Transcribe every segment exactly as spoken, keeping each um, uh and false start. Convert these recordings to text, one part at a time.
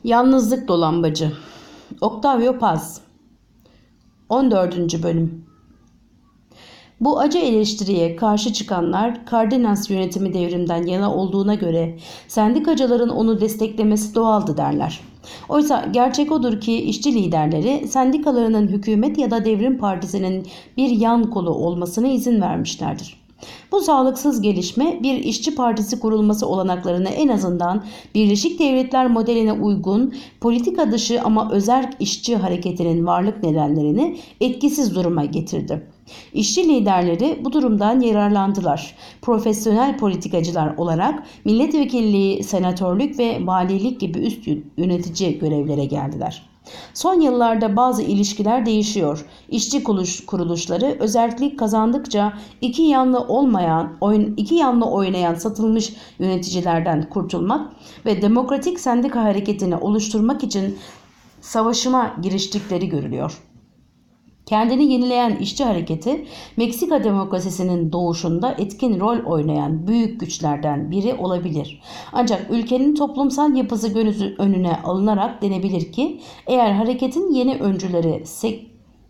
Yalnızlık Dolambacı. Octavio Paz. on dördüncü bölüm. Bu acı eleştiriye karşı çıkanlar Cardenas yönetimi devrimden yana olduğuna göre sendikacıların onu desteklemesi doğaldı derler. Oysa gerçek odur ki işçi liderleri sendikalarının hükümet ya da devrim partisinin bir yan kolu olmasına izin vermişlerdir. Bu sağlıksız gelişme bir işçi partisi kurulması olanaklarını en azından Birleşik Devletler modeline uygun politika dışı ama özerk işçi hareketinin varlık nedenlerini etkisiz duruma getirdi. İşçi liderleri bu durumdan yararlandılar. Profesyonel politikacılar olarak milletvekilliği, senatörlük ve valilik gibi üst yönetici görevlere geldiler. Son yıllarda bazı ilişkiler değişiyor. İşçi kuruluşları özellik kazandıkça iki yanlı olmayan, oyun, iki yanlı oynayan satılmış yöneticilerden kurtulmak ve demokratik sendika hareketini oluşturmak için savaşıma giriştikleri görülüyor. Kendini yenileyen işçi hareketi, Meksika demokrasisinin doğuşunda etkin rol oynayan büyük güçlerden biri olabilir. Ancak ülkenin toplumsal yapısı göz önüne alınarak denebilir ki, eğer hareketin yeni öncüleri sek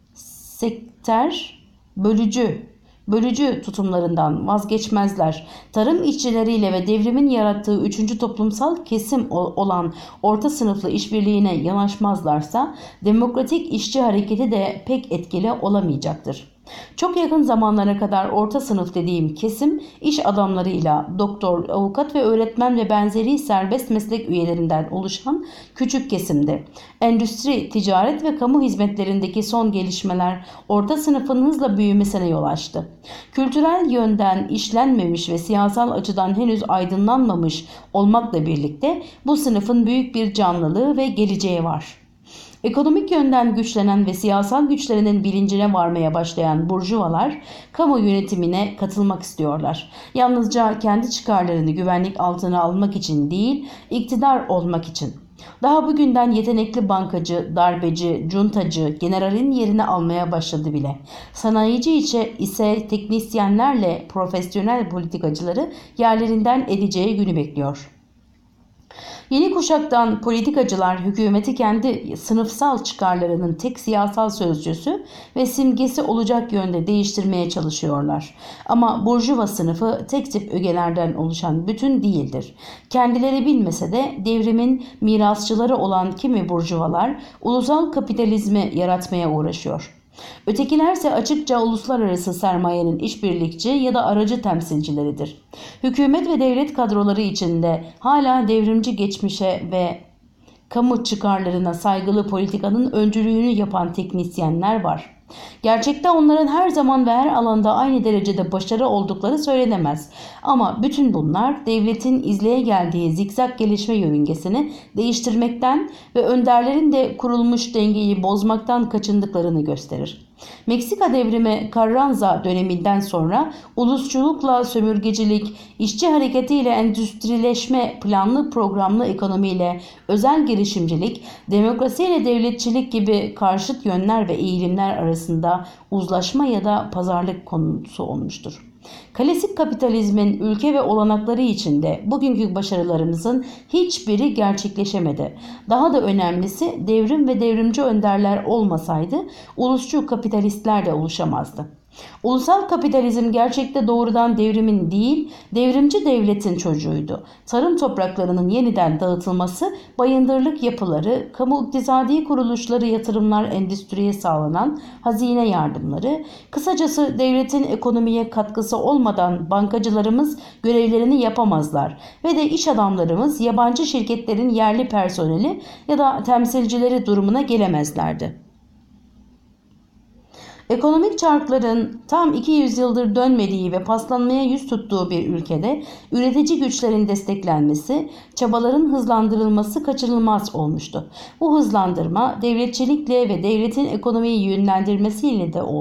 sekter, bölücü, bölücü tutumlarından vazgeçmezler, tarım işçileriyle ve devrimin yarattığı üçüncü toplumsal kesim olan orta sınıflı işbirliğine yanaşmazlarsa demokratik işçi hareketi de pek etkili olamayacaktır. Çok yakın zamanlara kadar orta sınıf dediğim kesim iş adamlarıyla doktor, avukat ve öğretmen ve benzeri serbest meslek üyelerinden oluşan küçük kesimdi. Endüstri, ticaret ve kamu hizmetlerindeki son gelişmeler orta sınıfın hızla büyümesine yol açtı. Kültürel yönden işlenmemiş ve siyasal açıdan henüz aydınlanmamış olmakla birlikte bu sınıfın büyük bir canlılığı ve geleceği var. Ekonomik yönden güçlenen ve siyasal güçlerinin bilincine varmaya başlayan burjuvalar kamu yönetimine katılmak istiyorlar. Yalnızca kendi çıkarlarını güvenlik altına almak için değil, iktidar olmak için. Daha bugünden yetenekli bankacı, darbeci, cuntacı, generalin yerini almaya başladı bile. Sanayici ise teknisyenlerle profesyonel politikacıları yerlerinden edeceği günü bekliyor. Yeni kuşaktan politikacılar hükümeti kendi sınıfsal çıkarlarının tek siyasal sözcüsü ve simgesi olacak yönde değiştirmeye çalışıyorlar. Ama burjuva sınıfı tek tip ögelerden oluşan bütün değildir. Kendileri bilmese de devrimin mirasçıları olan kimi burjuvalar ulusal kapitalizmi yaratmaya uğraşıyor. Ötekilerse açıkça uluslararası sermayenin işbirlikçi ya da aracı temsilcileridir. Hükümet ve devlet kadroları içinde hala devrimci geçmişe ve kamu çıkarlarına saygılı politikanın öncülüğünü yapan teknisyenler var. Gerçekte onların her zaman ve her alanda aynı derecede başarı oldukları söylenemez. Ama bütün bunlar devletin izleye geldiği zikzak gelişme yörüngesini değiştirmekten ve önderlerin de kurulmuş dengeyi bozmaktan kaçındıklarını gösterir. Meksika devrimi Carranza döneminden sonra ulusçulukla sömürgecilik, işçi hareketiyle endüstrileşme, planlı programlı ekonomiyle özel girişimcilik, demokrasiyle devletçilik gibi karşıt yönler ve eğilimler arasında uzlaşma ya da pazarlık konusu olmuştur. Klasik kapitalizmin ülke ve olanakları içinde bugünkü başarılarımızın hiçbiri gerçekleşemedi. Daha da önemlisi devrim ve devrimci önderler olmasaydı ulusçu kapitalistler de oluşamazdı. Ulusal kapitalizm gerçekte doğrudan devrimin değil, devrimci devletin çocuğuydu. Tarım topraklarının yeniden dağıtılması, bayındırlık yapıları, kamu iktisadi kuruluşları, yatırımlar, endüstriye sağlanan hazine yardımları, kısacası devletin ekonomiye katkısı olmadan bankacılarımız görevlerini yapamazlar ve de iş adamlarımız yabancı şirketlerin yerli personeli ya da temsilcileri durumuna gelemezlerdi. Ekonomik çarkların tam iki yüz yıldır dönmediği ve paslanmaya yüz tuttuğu bir ülkede üretici güçlerin desteklenmesi, çabaların hızlandırılması kaçınılmaz olmuştu. Bu hızlandırma devletçilikle ve devletin ekonomiyi yönlendirmesiyle de oldu.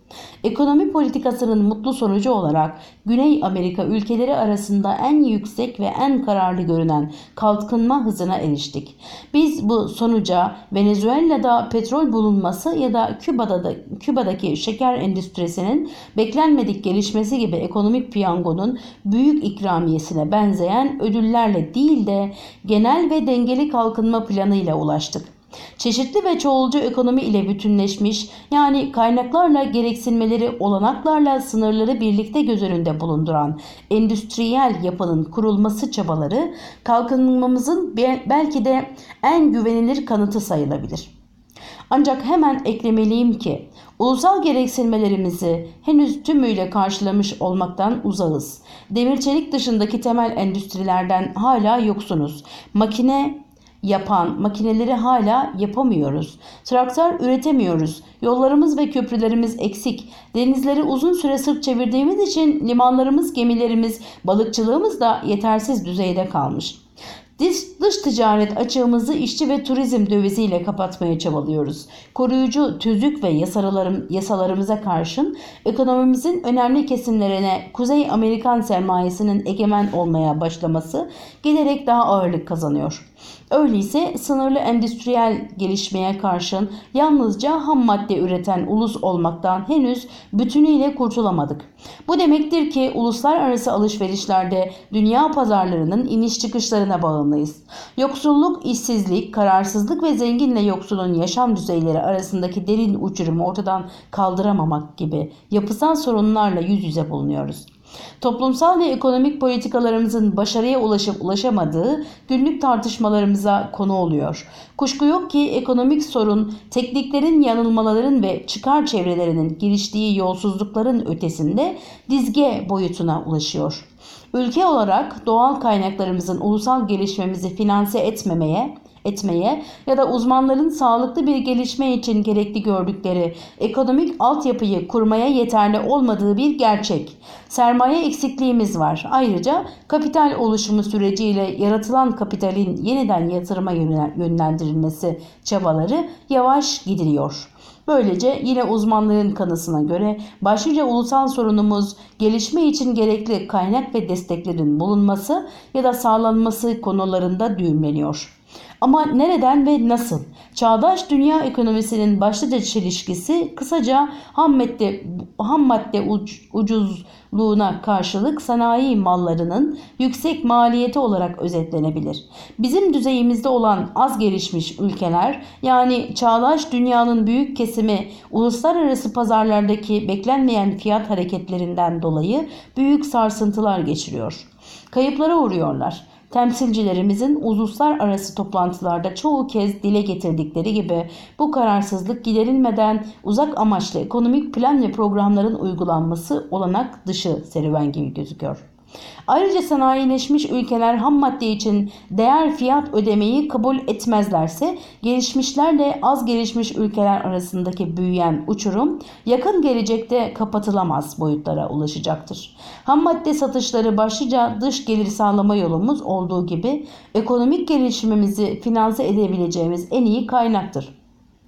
Ekonomi politikasının mutlu sonucu olarak Güney Amerika ülkeleri arasında en yüksek ve en kararlı görünen kalkınma hızına eriştik. Biz bu sonuca Venezuela'da petrol bulunması ya da Küba'da da, Küba'daki şeker endüstrisinin beklenmedik gelişmesi gibi ekonomik piyangonun büyük ikramiyesine benzeyen ödüllerle değil de genel ve dengeli kalkınma planıyla ulaştık. Çeşitli ve çoğulcu ekonomi ile bütünleşmiş, yani kaynaklarla gereksinmeleri, olanaklarla sınırları birlikte göz önünde bulunduran endüstriyel yapının kurulması çabaları kalkınmamızın belki de en güvenilir kanıtı sayılabilir. Ancak hemen eklemeliyim ki ulusal gereksinmelerimizi henüz tümüyle karşılamış olmaktan uzağız. Demir çelik dışındaki temel endüstrilerden hala yoksunuz. Makine yapan makineleri hala yapamıyoruz. Traktör üretemiyoruz. Yollarımız ve köprülerimiz eksik. Denizleri uzun süre sırt çevirdiğimiz için limanlarımız, gemilerimiz, balıkçılığımız da yetersiz düzeyde kalmış. Dış, dış ticaret açığımızı işçi ve turizm döviziyle kapatmaya çabalıyoruz. Koruyucu tüzük ve yasalarım, yasalarımıza karşın ekonomimizin önemli kesimlerine Kuzey Amerikan sermayesinin egemen olmaya başlaması giderek daha ağırlık kazanıyor. Öyleyse sınırlı endüstriyel gelişmeye karşın yalnızca ham madde üreten ulus olmaktan henüz bütünüyle kurtulamadık. Bu demektir ki uluslararası alışverişlerde dünya pazarlarının iniş çıkışlarına bağımlıyız. Yoksulluk, işsizlik, kararsızlık ve zenginle yoksulun yaşam düzeyleri arasındaki derin uçurumu ortadan kaldıramamak gibi yapısal sorunlarla yüz yüze bulunuyoruz. Toplumsal ve ekonomik politikalarımızın başarıya ulaşıp ulaşamadığı günlük tartışmalarımıza konu oluyor. Kuşku yok ki ekonomik sorun tekniklerin, yanılmaların ve çıkar çevrelerinin giriştiği yolsuzlukların ötesinde dizge boyutuna ulaşıyor. Ülke olarak doğal kaynaklarımızın ulusal gelişmemizi finanse etmemeye, etmeye ya da uzmanların sağlıklı bir gelişme için gerekli gördükleri ekonomik altyapıyı kurmaya yeterli olmadığı bir gerçek. Sermaye eksikliğimiz var. Ayrıca kapital oluşumu süreciyle yaratılan kapitalin yeniden yatırıma yönlendirilmesi çabaları yavaş gidiliyor. Böylece yine uzmanların kanısına göre başlıca ulusal sorunumuz gelişme için gerekli kaynak ve desteklerin bulunması ya da sağlanması konularında düğümleniyor. Ama nereden ve nasıl? Çağdaş dünya ekonomisinin başlıca çelişkisi kısaca ham madde, ham madde uc, ucuzluğuna karşılık sanayi mallarının yüksek maliyeti olarak özetlenebilir. Bizim düzeyimizde olan az gelişmiş ülkeler, yani çağdaş dünyanın büyük kesimi uluslararası pazarlardaki beklenmeyen fiyat hareketlerinden dolayı büyük sarsıntılar geçiriyor. Kayıplara uğruyorlar. Temsilcilerimizin uluslararası toplantılarda çoğu kez dile getirdikleri gibi bu kararsızlık giderilmeden uzak amaçlı ekonomik plan ve programların uygulanması olanak dışı serüven gibi gözüküyor. Ayrıca sanayileşmiş ülkeler ham madde için değer fiyat ödemeyi kabul etmezlerse gelişmişlerle az gelişmiş ülkeler arasındaki büyüyen uçurum yakın gelecekte kapatılamaz boyutlara ulaşacaktır. Ham madde satışları başlıca dış gelir sağlama yolumuz olduğu gibi ekonomik gelişimimizi finanse edebileceğimiz en iyi kaynaktır.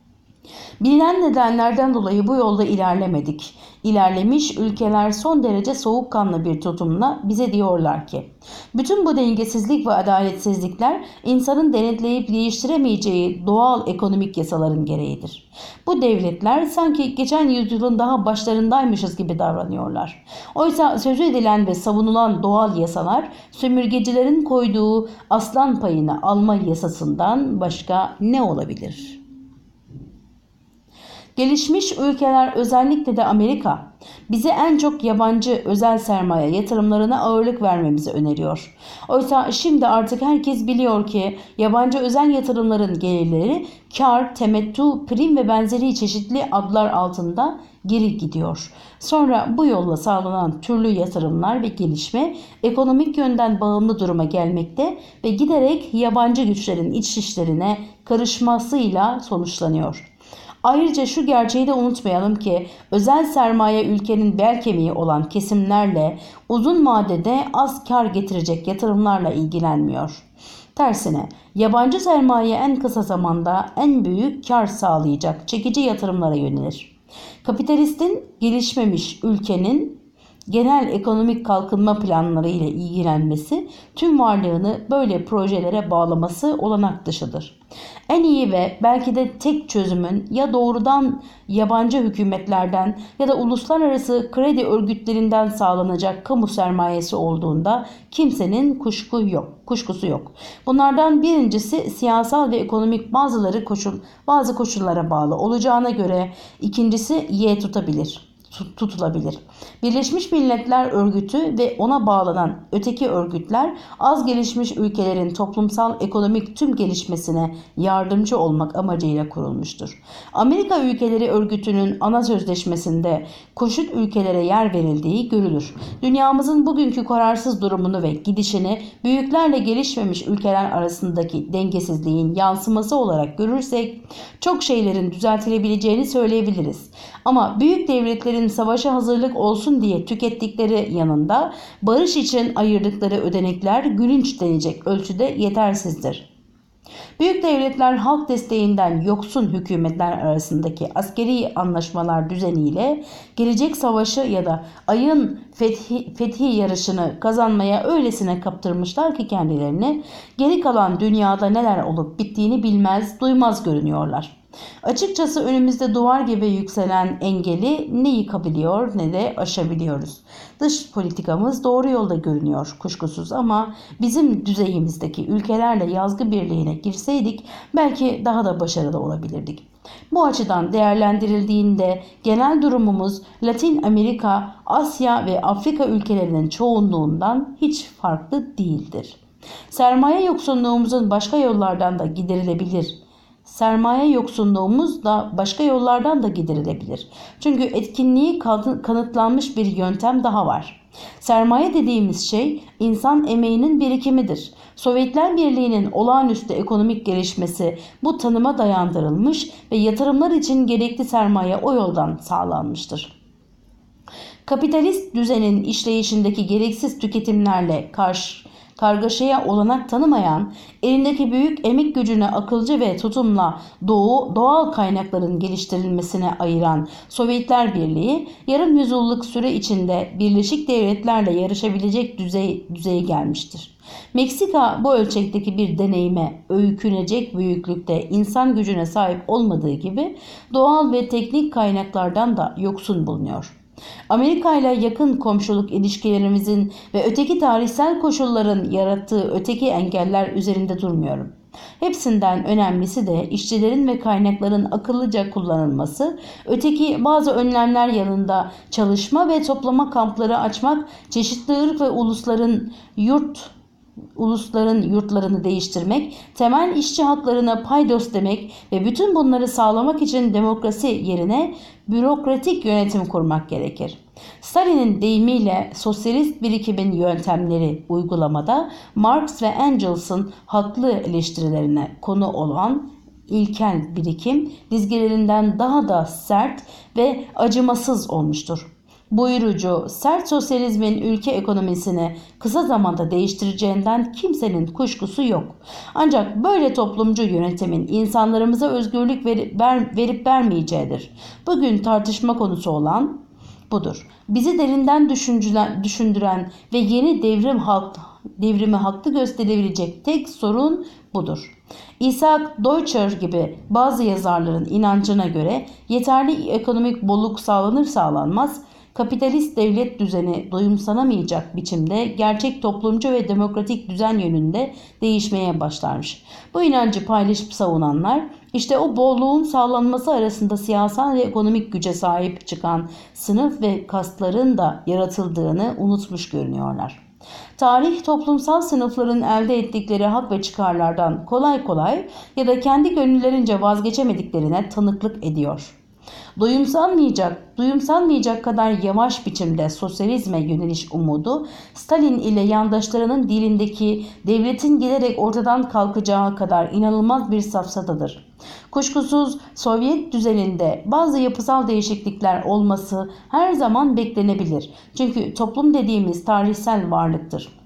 Bilinen nedenlerden dolayı bu yolda ilerlemedik. İlerlemiş ülkeler son derece soğukkanlı bir tutumla bize diyorlar ki, bütün bu dengesizlik ve adaletsizlikler insanın denetleyip değiştiremeyeceği doğal ekonomik yasaların gereğidir. Bu devletler sanki geçen yüzyılın daha başlarındaymışız gibi davranıyorlar. Oysa sözü edilen ve savunulan doğal yasalar sömürgecilerin koyduğu aslan payını alma yasasından başka ne olabilir? Gelişmiş ülkeler, özellikle de Amerika, bize en çok yabancı özel sermaye yatırımlarına ağırlık vermemizi öneriyor. Oysa şimdi artık herkes biliyor ki yabancı özel yatırımların gelirleri kar, temettü, prim ve benzeri çeşitli adlar altında geri gidiyor. Sonra bu yolla sağlanan türlü yatırımlar ve gelişme ekonomik yönden bağımlı duruma gelmekte ve giderek yabancı güçlerin iç işlerine karışmasıyla sonuçlanıyor. Ayrıca şu gerçeği de unutmayalım ki özel sermaye ülkenin bel kemiği olan kesimlerle uzun vadede az kar getirecek yatırımlarla ilgilenmiyor. Tersine yabancı sermaye en kısa zamanda en büyük kar sağlayacak çekici yatırımlara yönelir. Kapitalistin gelişmemiş ülkenin genel ekonomik kalkınma planları ile ilgilenmesi, tüm varlığını böyle projelere bağlaması olanak dışıdır. En iyi ve belki de tek çözümün ya doğrudan yabancı hükümetlerden ya da uluslararası kredi örgütlerinden sağlanacak kamu sermayesi olduğunda kimsenin kuşku yok, kuşkusu yok. Bunlardan birincisi siyasal ve ekonomik bazıları koşul, bazı koşullara bağlı olacağına göre ikincisi Y tutabilir. tutulabilir. Birleşmiş Milletler Örgütü ve ona bağlanan öteki örgütler az gelişmiş ülkelerin toplumsal ekonomik tüm gelişmesine yardımcı olmak amacıyla kurulmuştur. Amerika Ülkeleri Örgütü'nün ana sözleşmesinde koşut ülkelere yer verildiği görülür. Dünyamızın bugünkü kararsız durumunu ve gidişini büyüklerle gelişmemiş ülkeler arasındaki dengesizliğin yansıması olarak görürsek çok şeylerin düzeltilebileceğini söyleyebiliriz. Ama büyük devletlerin savaşa hazırlık olsun diye tükettikleri yanında barış için ayırdıkları ödenekler gülünç denecek ölçüde yetersizdir. Büyük devletler halk desteğinden yoksun hükümetler arasındaki askeri anlaşmalar düzeniyle gelecek savaşı ya da ayın fethi, fethi yarışını kazanmaya öylesine kaptırmışlar ki kendilerini geri kalan dünyada neler olup bittiğini bilmez, duymaz görünüyorlar. Açıkçası önümüzde duvar gibi yükselen engeli ne yıkabiliyor ne de aşabiliyoruz. Dış politikamız doğru yolda görünüyor kuşkusuz ama bizim düzeyimizdeki ülkelerle yazgı birliğine girseydik belki daha da başarılı olabilirdik. Bu açıdan değerlendirildiğinde genel durumumuz Latin Amerika, Asya ve Afrika ülkelerinin çoğunluğundan hiç farklı değildir. Sermaye yoksunluğumuzun başka yollardan da giderilebilir. Sermaye yoksunluğumuz da başka yollardan da giderilebilir. Çünkü etkinliği kanıtlanmış bir yöntem daha var. Sermaye dediğimiz şey insan emeğinin birikimidir. Sovyetler Birliği'nin olağanüstü ekonomik gelişmesi bu tanıma dayandırılmış ve yatırımlar için gerekli sermaye o yoldan sağlanmıştır. Kapitalist düzenin işleyişindeki gereksiz tüketimlerle karşı kargaşaya olanak tanımayan, elindeki büyük emek gücünü akılcı ve tutumla doğu, doğal kaynakların geliştirilmesine ayıran Sovyetler Birliği, yarım yüzyıllık süre içinde Birleşik Devletler'le yarışabilecek düzey, düzeye gelmiştir. Meksika bu ölçekteki bir deneyime öykünecek büyüklükte insan gücüne sahip olmadığı gibi doğal ve teknik kaynaklardan da yoksun bulunuyor. Amerika ile yakın komşuluk ilişkilerimizin ve öteki tarihsel koşulların yarattığı öteki engeller üzerinde durmuyorum. Hepsinden önemlisi de işçilerin ve kaynakların akıllıca kullanılması, öteki bazı önlemler yanında çalışma ve toplama kampları açmak, çeşitli ırk ve ulusların yurt ulusların yurtlarını değiştirmek, temel işçi haklarına paydos demek ve bütün bunları sağlamak için demokrasi yerine bürokratik yönetim kurmak gerekir. Stalin'in deyimiyle sosyalist birikimin yöntemleri uygulamada Marx ve Engels'ın haklı eleştirilerine konu olan ilkel birikim dizgelerinden daha da sert ve acımasız olmuştur. Buyurucu, sert sosyalizmin ülke ekonomisini kısa zamanda değiştireceğinden kimsenin kuşkusu yok. Ancak böyle toplumcu yönetimin insanlarımıza özgürlük verip, ver, verip vermeyeceğidir. Bugün tartışma konusu olan budur. Bizi derinden düşündüren ve yeni devrim halk, devrimi haklı gösterebilecek tek sorun budur. Isaac Deutscher gibi bazı yazarların inancına göre yeterli ekonomik bolluk sağlanır sağlanmaz kapitalist devlet düzeni doyumsanamayacak biçimde gerçek toplumcu ve demokratik düzen yönünde değişmeye başlarmış. Bu inancı paylaşıp savunanlar işte o bolluğun sağlanması arasında siyasal ve ekonomik güce sahip çıkan sınıf ve kastların da yaratıldığını unutmuş görünüyorlar. Tarih toplumsal sınıfların elde ettikleri hak ve çıkarlardan kolay kolay ya da kendi gönüllerince vazgeçemediklerine tanıklık ediyor. Doyumsanmayacak, duyumsanmayacak kadar yavaş biçimde sosyalizme yöneliş umudu, Stalin ile yandaşlarının dilindeki devletin giderek ortadan kalkacağı kadar inanılmaz bir safsatadır. Kuşkusuz Sovyet düzeninde bazı yapısal değişiklikler olması her zaman beklenebilir. Çünkü toplum dediğimiz tarihsel varlıktır.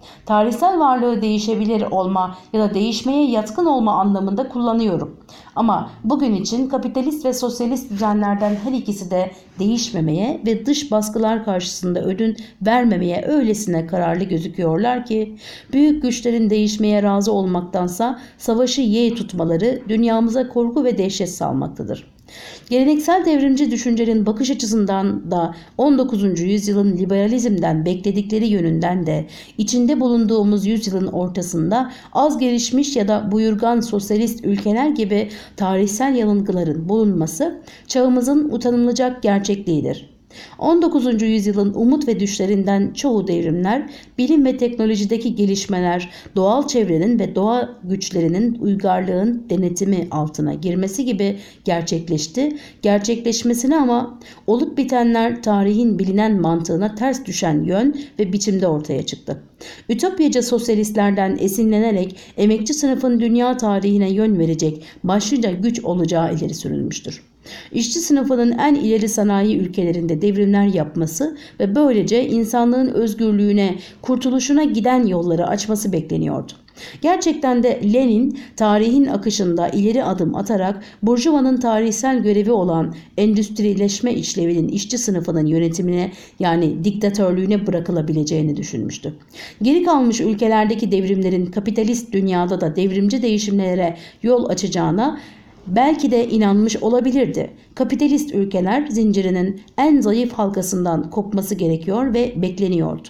Tarihsel varlığı değişebilir olma ya da değişmeye yatkın olma anlamında kullanıyorum. Ama bugün için kapitalist ve sosyalist düzenlerden her ikisi de değişmemeye ve dış baskılar karşısında ödün vermemeye öylesine kararlı gözüküyorlar ki büyük güçlerin değişmeye razı olmaktansa savaşı yeğ tutmaları dünyamıza korku ve dehşet salmaktadır. Geleneksel devrimci düşüncenin bakış açısından da on dokuzuncu yüzyılın liberalizmden bekledikleri yönünden de içinde bulunduğumuz yüzyılın ortasında az gelişmiş ya da buyurgan sosyalist ülkeler gibi tarihsel yanılgıların bulunması çağımızın utanılacak gerçekliğidir. on dokuzuncu yüzyılın umut ve düşlerinden çoğu devrimler, bilim ve teknolojideki gelişmeler, doğal çevrenin ve doğa güçlerinin uygarlığın denetimi altına girmesi gibi gerçekleşti. Gerçekleşmesine ama olup bitenler tarihin bilinen mantığına ters düşen yön ve biçimde ortaya çıktı. Ütopyacı sosyalistlerden esinlenerek emekçi sınıfın dünya tarihine yön verecek başlıca güç olacağı ileri sürülmüştür. İşçi sınıfının en ileri sanayi ülkelerinde devrimler yapması ve böylece insanlığın özgürlüğüne, kurtuluşuna giden yolları açması bekleniyordu. Gerçekten de Lenin tarihin akışında ileri adım atarak Burjuva'nın tarihsel görevi olan endüstrileşme işlevinin işçi sınıfının yönetimine yani diktatörlüğüne bırakılabileceğini düşünmüştü. Geri kalmış ülkelerdeki devrimlerin kapitalist dünyada da devrimci değişimlere yol açacağına belki de inanmış olabilirdi. Kapitalist ülkeler zincirinin en zayıf halkasından kopması gerekiyor ve bekleniyordu.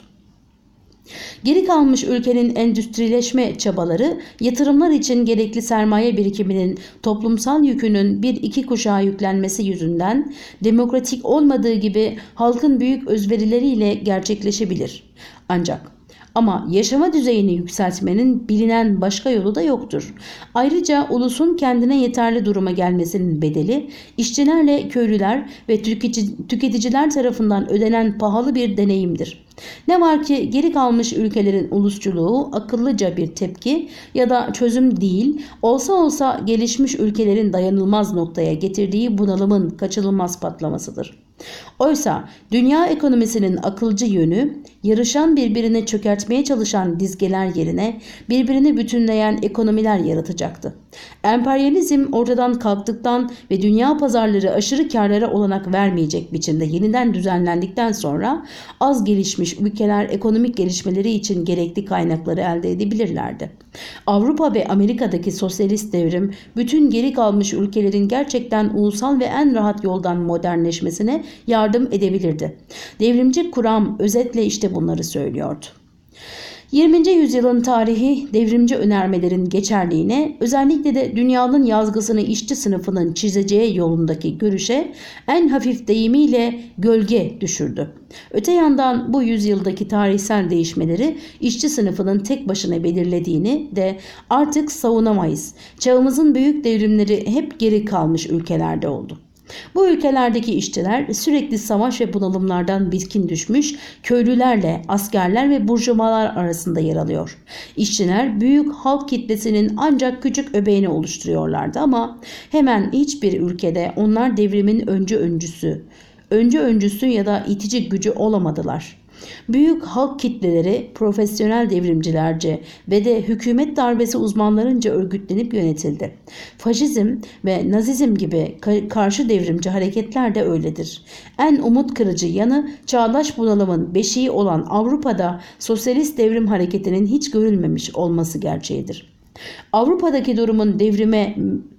Geri kalmış ülkenin endüstrileşme çabaları, yatırımlar için gerekli sermaye birikiminin toplumsal yükünün bir iki kuşağa yüklenmesi yüzünden demokratik olmadığı gibi halkın büyük özverileriyle gerçekleşebilir. Ancak Ama yaşama düzeyini yükseltmenin bilinen başka yolu da yoktur. Ayrıca ulusun kendine yeterli duruma gelmesinin bedeli, işçilerle köylüler ve tüketiciler tarafından ödenen pahalı bir deneyimdir. Ne var ki geri kalmış ülkelerin ulusçuluğu akıllıca bir tepki ya da çözüm değil, olsa olsa gelişmiş ülkelerin dayanılmaz noktaya getirdiği bunalımın kaçınılmaz patlamasıdır. Oysa dünya ekonomisinin akılcı yönü, yarışan birbirini çökertmeye çalışan dizgeler yerine birbirini bütünleyen ekonomiler yaratacaktı. Emperyalizm ortadan kalktıktan ve dünya pazarları aşırı karlara olanak vermeyecek biçimde yeniden düzenlendikten sonra az gelişmiş ülkeler ekonomik gelişmeleri için gerekli kaynakları elde edebilirlerdi. Avrupa ve Amerika'daki sosyalist devrim bütün geri kalmış ülkelerin gerçekten ulusal ve en rahat yoldan modernleşmesine yardım edebilirdi. Devrimci kuram özetle işte bunları söylüyordu. yirminci yüzyılın tarihi devrimci önermelerin geçerliğine, özellikle de dünyanın yazgısını işçi sınıfının çizeceği yolundaki görüşe en hafif deyimiyle gölge düşürdü. Öte yandan bu yüzyıldaki tarihsel değişmeleri işçi sınıfının tek başına belirlediğini de artık savunamayız. Çağımızın büyük devrimleri hep geri kalmış ülkelerde oldu. Bu ülkelerdeki işçiler sürekli savaş ve bunalımlardan bitkin düşmüş köylülerle askerler ve burjuvalar arasında yer alıyor. İşçiler büyük halk kitlesinin ancak küçük öbeğini oluşturuyorlardı ama hemen hiçbir ülkede onlar devrimin öncü öncüsü, öncü öncüsü ya da itici gücü olamadılar. Büyük halk kitleleri profesyonel devrimcilerce ve de hükümet darbesi uzmanlarınca örgütlenip yönetildi. Faşizm ve Nazizm gibi karşı devrimci hareketler de öyledir. En umut kırıcı yanı çağdaş bunalımın beşiği olan Avrupa'da sosyalist devrim hareketinin hiç görülmemiş olması gerçeğidir. Avrupa'daki durumun devrime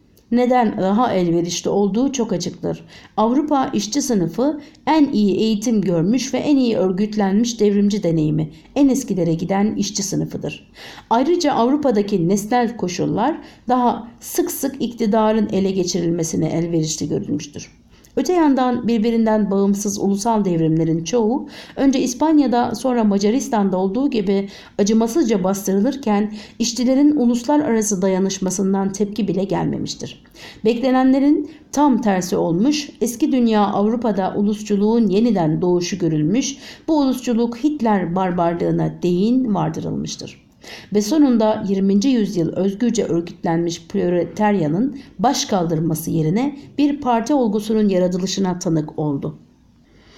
neden daha elverişli olduğu çok açıktır. Avrupa işçi sınıfı en iyi eğitim görmüş ve en iyi örgütlenmiş devrimci deneyimi, en eskilere giden işçi sınıfıdır. Ayrıca Avrupa'daki nesnel koşullar daha sık sık iktidarın ele geçirilmesine elverişli görülmüştür. Öte yandan birbirinden bağımsız ulusal devrimlerin çoğu önce İspanya'da sonra Macaristan'da olduğu gibi acımasızca bastırılırken işçilerin uluslararası dayanışmasından tepki bile gelmemiştir. Beklenenlerin tam tersi olmuş, eski dünya Avrupa'da ulusçuluğun yeniden doğuşu görülmüş, bu ulusçuluk Hitler barbarlığına değin vardırılmıştır. Ve sonunda yirminci yüzyıl özgürce örgütlenmiş proletaryanın baş kaldırması yerine bir parti olgusunun yaratılışına tanık oldu.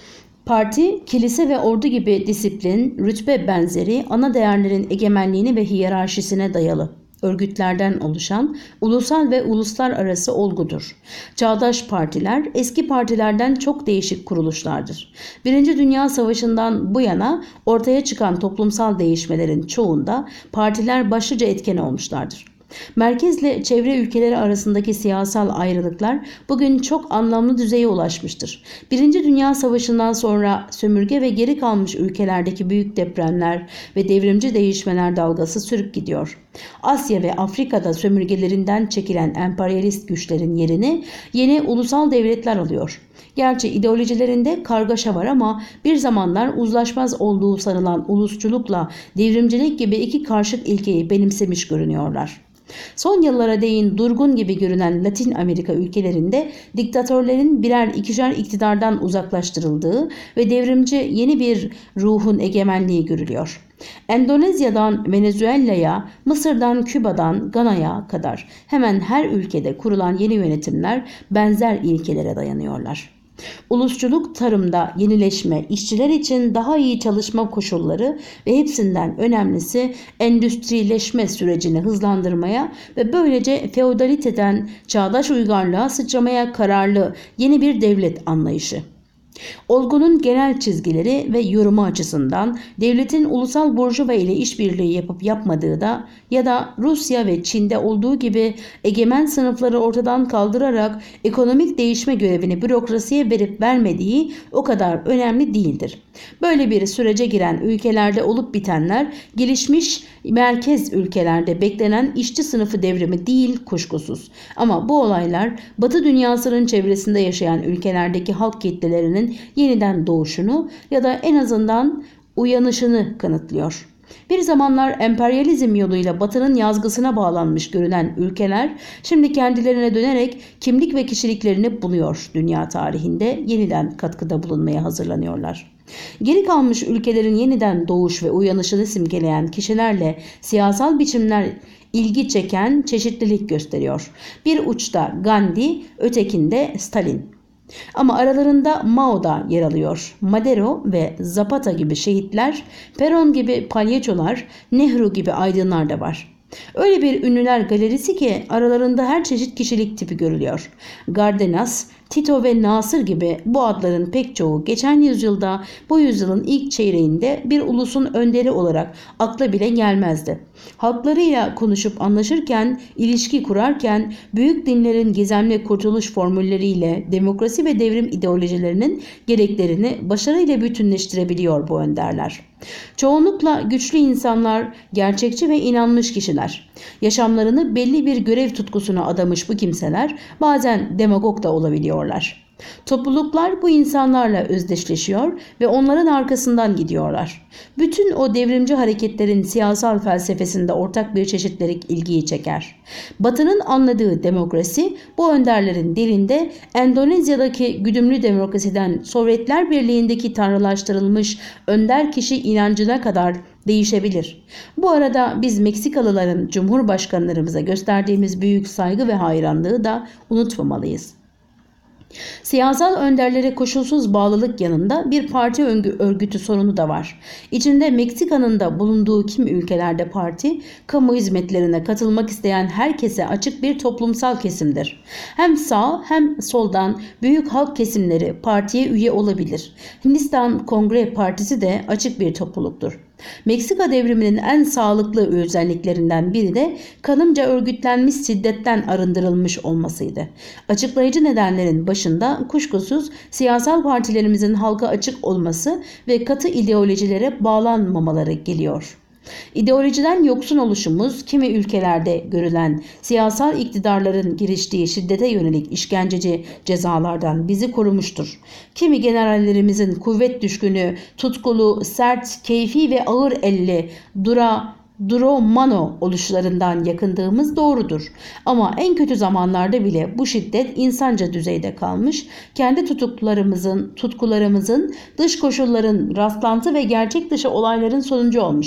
Parti, kilise ve ordu gibi disiplin, rütbe benzeri ana değerlerin egemenliğini ve hiyerarşisine dayalı örgütlerden oluşan ulusal ve uluslararası olgudur. Çağdaş partiler eski partilerden çok değişik kuruluşlardır. Birinci Dünya Savaşı'ndan bu yana ortaya çıkan toplumsal değişmelerin çoğunda partiler başlıca etken olmuşlardır. Merkezle çevre ülkeleri arasındaki siyasal ayrılıklar bugün çok anlamlı düzeye ulaşmıştır. Birinci Dünya Savaşı'ndan sonra sömürge ve geri kalmış ülkelerdeki büyük depremler ve devrimci değişmeler dalgası sürüp gidiyor. Asya ve Afrika'da sömürgelerinden çekilen emperyalist güçlerin yerini yeni ulusal devletler alıyor. Gerçi ideolojilerinde kargaşa var ama bir zamanlar uzlaşmaz olduğu sanılan ulusçulukla devrimcilik gibi iki karşıt ilkeyi benimsemiş görünüyorlar. Son yıllara değin durgun gibi görünen Latin Amerika ülkelerinde diktatörlerin birer ikişer iktidardan uzaklaştırıldığı ve devrimci yeni bir ruhun egemenliği görülüyor. Endonezya'dan Venezuela'ya, Mısır'dan Küba'dan Gana'ya kadar hemen her ülkede kurulan yeni yönetimler benzer ilkelere dayanıyorlar. Ulusçuluk tarımda yenileşme, işçiler için daha iyi çalışma koşulları ve hepsinden önemlisi endüstrileşme sürecini hızlandırmaya ve böylece feodaliteden çağdaş uygarlığa sıçramaya kararlı yeni bir devlet anlayışı. Olgunun genel çizgileri ve yorumu açısından devletin ulusal burjuva ile işbirliği yapıp yapmadığı da ya da Rusya ve Çin'de olduğu gibi egemen sınıfları ortadan kaldırarak ekonomik değişme görevini bürokrasiye verip vermediği o kadar önemli değildir. Böyle bir sürece giren ülkelerde olup bitenler gelişmiş merkez ülkelerde beklenen işçi sınıfı devrimi değil kuşkusuz. Ama bu olaylar Batı dünyasının çevresinde yaşayan ülkelerdeki halk kitlelerinin yeniden doğuşunu ya da en azından uyanışını kanıtlıyor. Bir zamanlar emperyalizm yoluyla Batı'nın yazgısına bağlanmış görünen ülkeler şimdi kendilerine dönerek kimlik ve kişiliklerini buluyor, dünya tarihinde yeniden katkıda bulunmaya hazırlanıyorlar. Geri kalmış ülkelerin yeniden doğuş ve uyanışını simgeleyen kişilerle siyasal biçimler ilgi çeken çeşitlilik gösteriyor. Bir uçta Gandhi, ötekinde Stalin. Ama aralarında Mao da yer alıyor. Madero ve Zapata gibi şehitler, Perón gibi palyaçolar, Nehru gibi aydınlar da var. Öyle bir ünlüler galerisi ki aralarında her çeşit kişilik tipi görülüyor. Gardenas, Tito ve Nasır gibi bu adların pek çoğu geçen yüzyılda bu yüzyılın ilk çeyreğinde bir ulusun önderi olarak akla bile gelmezdi. Halklarıyla konuşup anlaşırken, ilişki kurarken büyük dinlerin gizemli kurtuluş formülleriyle demokrasi ve devrim ideolojilerinin gereklerini başarıyla bütünleştirebiliyor bu önderler. Çoğunlukla güçlü insanlar, gerçekçi ve inanmış kişiler. Yaşamlarını belli bir görev tutkusuna adamış bu kimseler bazen demagog da olabiliyorlar. Topluluklar bu insanlarla özdeşleşiyor ve onların arkasından gidiyorlar. Bütün o devrimci hareketlerin siyasal felsefesinde ortak bir çeşitlilik ilgiyi çeker. Batı'nın anladığı demokrasi bu önderlerin dilinde Endonezya'daki güdümlü demokrasiden Sovyetler Birliği'ndeki tanrılaştırılmış önder kişi inancına kadar değişebilir. Bu arada biz Meksikalıların cumhurbaşkanlarımıza gösterdiğimiz büyük saygı ve hayranlığı da unutmamalıyız. Siyasal önderlere koşulsuz bağlılık yanında bir parti örgütü sorunu da var. İçinde Meksika'nın da bulunduğu kimi ülkelerde parti, kamu hizmetlerine katılmak isteyen herkese açık bir toplumsal kesimdir. Hem sağ hem soldan büyük halk kesimleri partiye üye olabilir. Hindistan Kongre Partisi de açık bir topluluktur. Meksika devriminin en sağlıklı özelliklerinden biri de kanımca örgütlenmiş şiddetten arındırılmış olmasıydı. Açıklayıcı nedenlerin başında kuşkusuz siyasal partilerimizin halka açık olması ve katı ideolojilere bağlanmamaları geliyor. İdeolojiden yoksun oluşumuz kimi ülkelerde görülen siyasal iktidarların giriştiği şiddete yönelik işkenceci cezalardan bizi korumuştur. Kimi generallerimizin kuvvet düşkünü, tutkulu, sert, keyfi ve ağır elli, dura, duro mano oluşlarından yakındığımız doğrudur. Ama en kötü zamanlarda bile bu şiddet insanca düzeyde kalmış, kendi tutuklarımızın, tutkularımızın, dış koşulların, rastlantı ve gerçek dışı olayların sonucu olmuştur.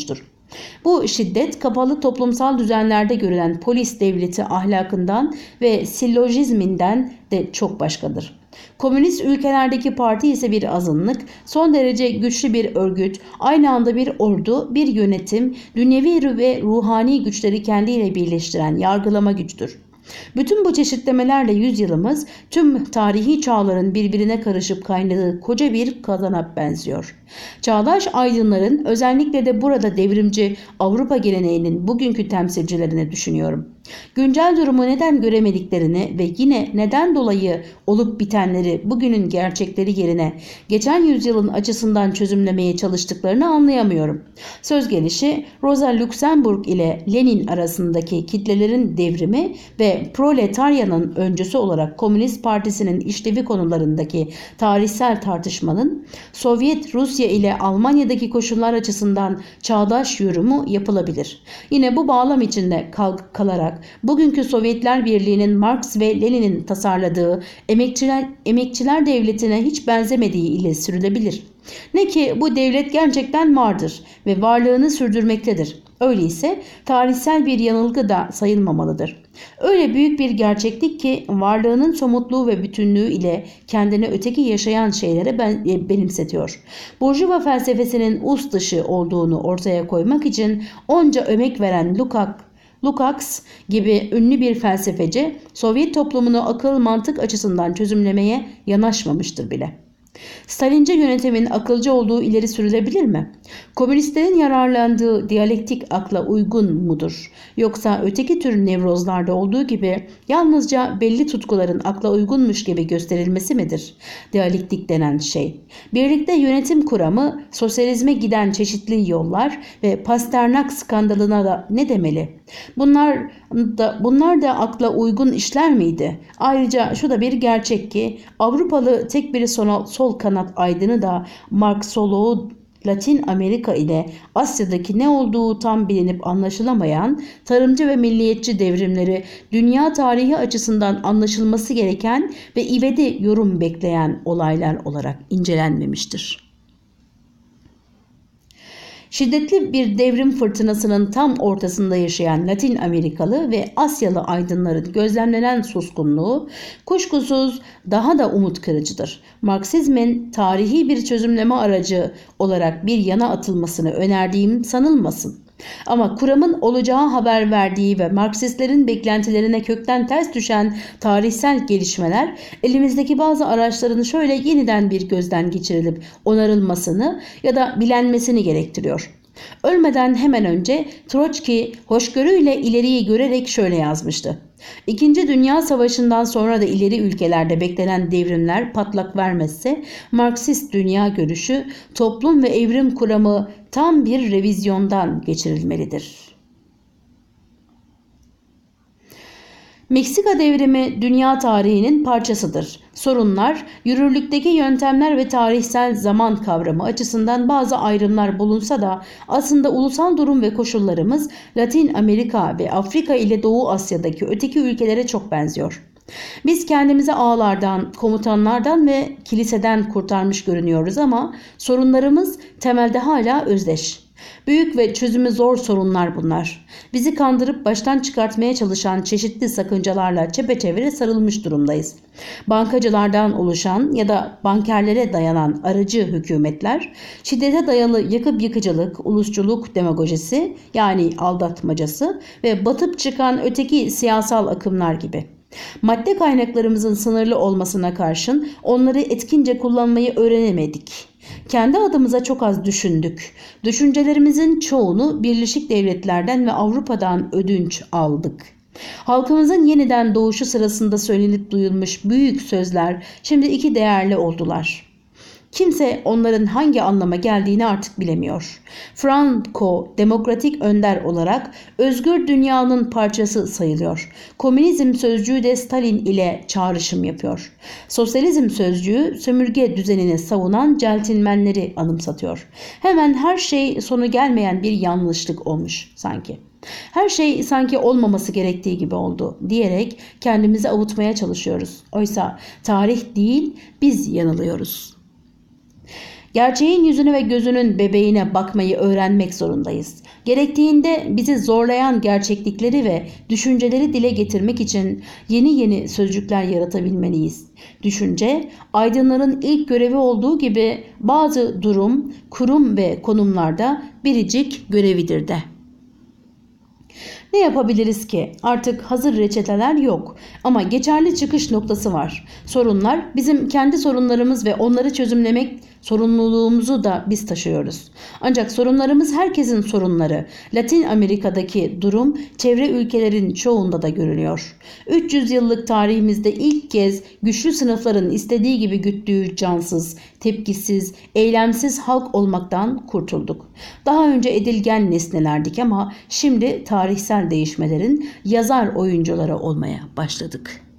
Bu şiddet kapalı toplumsal düzenlerde görülen polis devleti ahlakından ve sillojizminden de çok başkadır. Komünist ülkelerdeki parti ise bir azınlık, son derece güçlü bir örgüt, aynı anda bir ordu, bir yönetim, dünyevi ve ruhani güçleri kendiyle birleştiren yargılama güçtür. Bütün bu çeşitlemelerle yüzyılımız tüm tarihi çağların birbirine karışıp kaynadığı koca bir kazana benziyor. Çağdaş aydınların, özellikle de burada devrimci Avrupa geleneğinin bugünkü temsilcilerini düşünüyorum. Güncel durumu neden göremediklerini ve yine neden dolayı olup bitenleri bugünün gerçekleri yerine geçen yüzyılın açısından çözümlemeye çalıştıklarını anlayamıyorum. Söz gelişi Rosa Luxemburg ile Lenin arasındaki kitlelerin devrimi ve proletaryanın öncüsü olarak Komünist Partisi'nin işlevi konularındaki tarihsel tartışmanın Sovyet Rusya ile Almanya'daki koşullar açısından çağdaş yorumu yapılabilir. Yine bu bağlam içinde kal kalarak bugünkü Sovyetler Birliği'nin Marx ve Lenin'in tasarladığı emekçiler, emekçiler devletine hiç benzemediği ile sürülebilir. Ne ki bu devlet gerçekten vardır ve varlığını sürdürmektedir. Öyleyse tarihsel bir yanılgı da sayılmamalıdır. Öyle büyük bir gerçeklik ki varlığının somutluğu ve bütünlüğü ile kendini öteki yaşayan şeylere ben, e, benimsetiyor. Burjuva felsefesinin us dışı olduğunu ortaya koymak için onca emek veren Lukács Lukács gibi ünlü bir felsefeci Sovyet toplumunu akıl mantık açısından çözümlemeye yanaşmamıştır bile. Stalinci yönetimin akılcı olduğu ileri sürülebilir mi? Komünistlerin yararlandığı diyalektik akla uygun mudur? Yoksa öteki tür nevrozlarda olduğu gibi yalnızca belli tutkuların akla uygunmuş gibi gösterilmesi midir? Diyalektik denen şey. Birlikte yönetim kuramı, sosyalizme giden çeşitli yollar ve Pasternak skandalına da ne demeli? Bunlar da, bunlar da akla uygun işler miydi? Ayrıca şu da bir gerçek ki Avrupalı tek bir sol, sol kanat aydını da Marksoloğu Latin Amerika ile Asya'daki ne olduğu tam bilinip anlaşılamayan tarımcı ve milliyetçi devrimleri dünya tarihi açısından anlaşılması gereken ve ivedi yorum bekleyen olaylar olarak incelenmemiştir. Şiddetli bir devrim fırtınasının tam ortasında yaşayan Latin Amerikalı ve Asyalı aydınların gözlemlenen suskunluğu kuşkusuz daha da umut kırıcıdır. Marksizmin tarihi bir çözümleme aracı olarak bir yana atılmasını önerdiğim sanılmasın. Ama kuramın olacağı haber verdiği ve Marksistlerin beklentilerine kökten ters düşen tarihsel gelişmeler elimizdeki bazı araçların şöyle yeniden bir gözden geçirilip onarılmasını ya da bilenmesini gerektiriyor. Ölmeden hemen önce Troçki hoşgörüyle ileriyi görerek şöyle yazmıştı. İkinci Dünya Savaşı'ndan sonra da ileri ülkelerde beklenen devrimler patlak vermezse Marksist dünya görüşü, toplum ve evrim kuramı tam bir revizyondan geçirilmelidir. Meksika devrimi dünya tarihinin parçasıdır. Sorunlar, yürürlükteki yöntemler ve tarihsel zaman kavramı açısından bazı ayrımlar bulunsa da aslında ulusal durum ve koşullarımız Latin Amerika ve Afrika ile Doğu Asya'daki öteki ülkelere çok benziyor. Biz kendimizi ağlardan, komutanlardan ve kiliseden kurtarmış görünüyoruz ama sorunlarımız temelde hala özdeş. Büyük ve çözümü zor sorunlar bunlar. Bizi kandırıp baştan çıkartmaya çalışan çeşitli sakıncalarla çepeçevre sarılmış durumdayız. Bankacılardan oluşan ya da bankerlere dayanan aracı hükümetler, şiddete dayalı yakıp yıkıcılık, ulusçuluk demagojisi yani aldatmacası ve batıp çıkan öteki siyasal akımlar gibi. Madde kaynaklarımızın sınırlı olmasına karşın onları etkince kullanmayı öğrenemedik. Kendi adımıza çok az düşündük. Düşüncelerimizin çoğunu Birleşik Devletler'den ve Avrupa'dan ödünç aldık. Halkımızın yeniden doğuşu sırasında söylenip duyulmuş büyük sözler şimdi iki değerli oldular. Kimse onların hangi anlama geldiğini artık bilemiyor. Franco demokratik önder olarak özgür dünyanın parçası sayılıyor. Komünizm sözcüğü de Stalin ile çağrışım yapıyor. Sosyalizm sözcüğü sömürge düzenini savunan centilmenleri anımsatıyor. Hemen her şey sonu gelmeyen bir yanlışlık olmuş sanki. Her şey sanki olmaması gerektiği gibi oldu diyerek kendimizi avutmaya çalışıyoruz. Oysa tarih değil, biz yanılıyoruz. Gerçeğin yüzüne ve gözünün bebeğine bakmayı öğrenmek zorundayız. Gerektiğinde bizi zorlayan gerçeklikleri ve düşünceleri dile getirmek için yeni yeni sözcükler yaratabilmeliyiz. Düşünce, aydınların ilk görevi olduğu gibi bazı durum, kurum ve konumlarda biricik görevidir de. Ne yapabiliriz ki? Artık hazır reçeteler yok ama geçerli çıkış noktası var. Sorunlar bizim kendi sorunlarımız ve onları çözümlemek sorumluluğumuzu da biz taşıyoruz. Ancak sorunlarımız herkesin sorunları. Latin Amerika'daki durum çevre ülkelerin çoğunda da görülüyor. üç yüz yıllık tarihimizde ilk kez güçlü sınıfların istediği gibi güttüğü cansız, tepkisiz, eylemsiz halk olmaktan kurtulduk. Daha önce edilgen nesnelerdik ama şimdi tarihsel değişmelerin yazar oyuncuları olmaya başladık.